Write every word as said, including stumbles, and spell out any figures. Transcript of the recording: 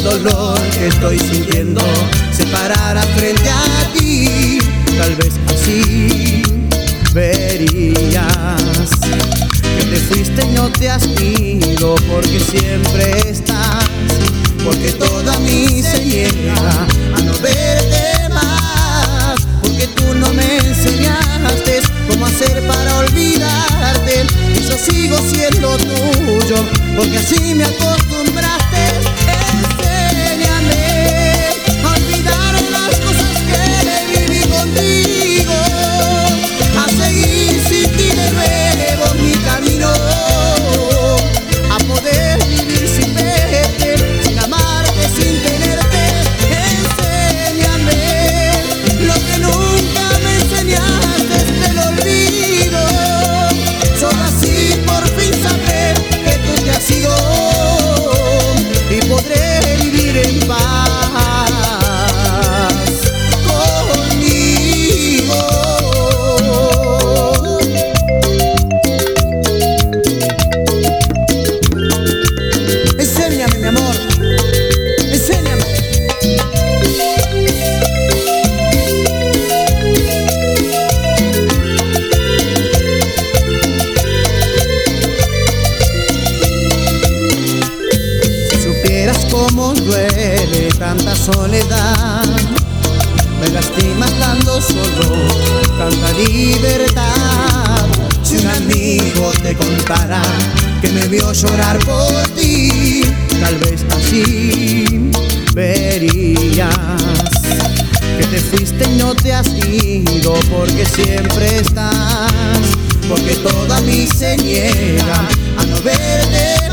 el dolor que estoy sintiendo se parara frente a ti. Tal vez así verías que te fuiste y no te has ido, porque siempre estás, porque todo a mí se niega a no verte más, porque tú no me enseñaste cómo hacer para olvidarte, y yo sigo siendo tuyo, porque así me acostumbraste. Enséñame a olvidar las cosas que viví contigo, a seguir sin ti de nuevo mi camino, a poder vivir sin verte, sin amarte, sin tenerte. Enséñame lo que nunca me enseñaste, el olvido. Solo así por fin sabré que tú te has ido y podré vivir en paz conmigo. Enséñame, mi amor, enséñame. Si supieras cómo duele tanta soledad, me lastima estando solo, tanta libertad. Si un amigo te contara que me vio llorar por ti, tal vez así verías que te fuiste y no te has ido, porque siempre estás, porque todo a mí se niega a no verte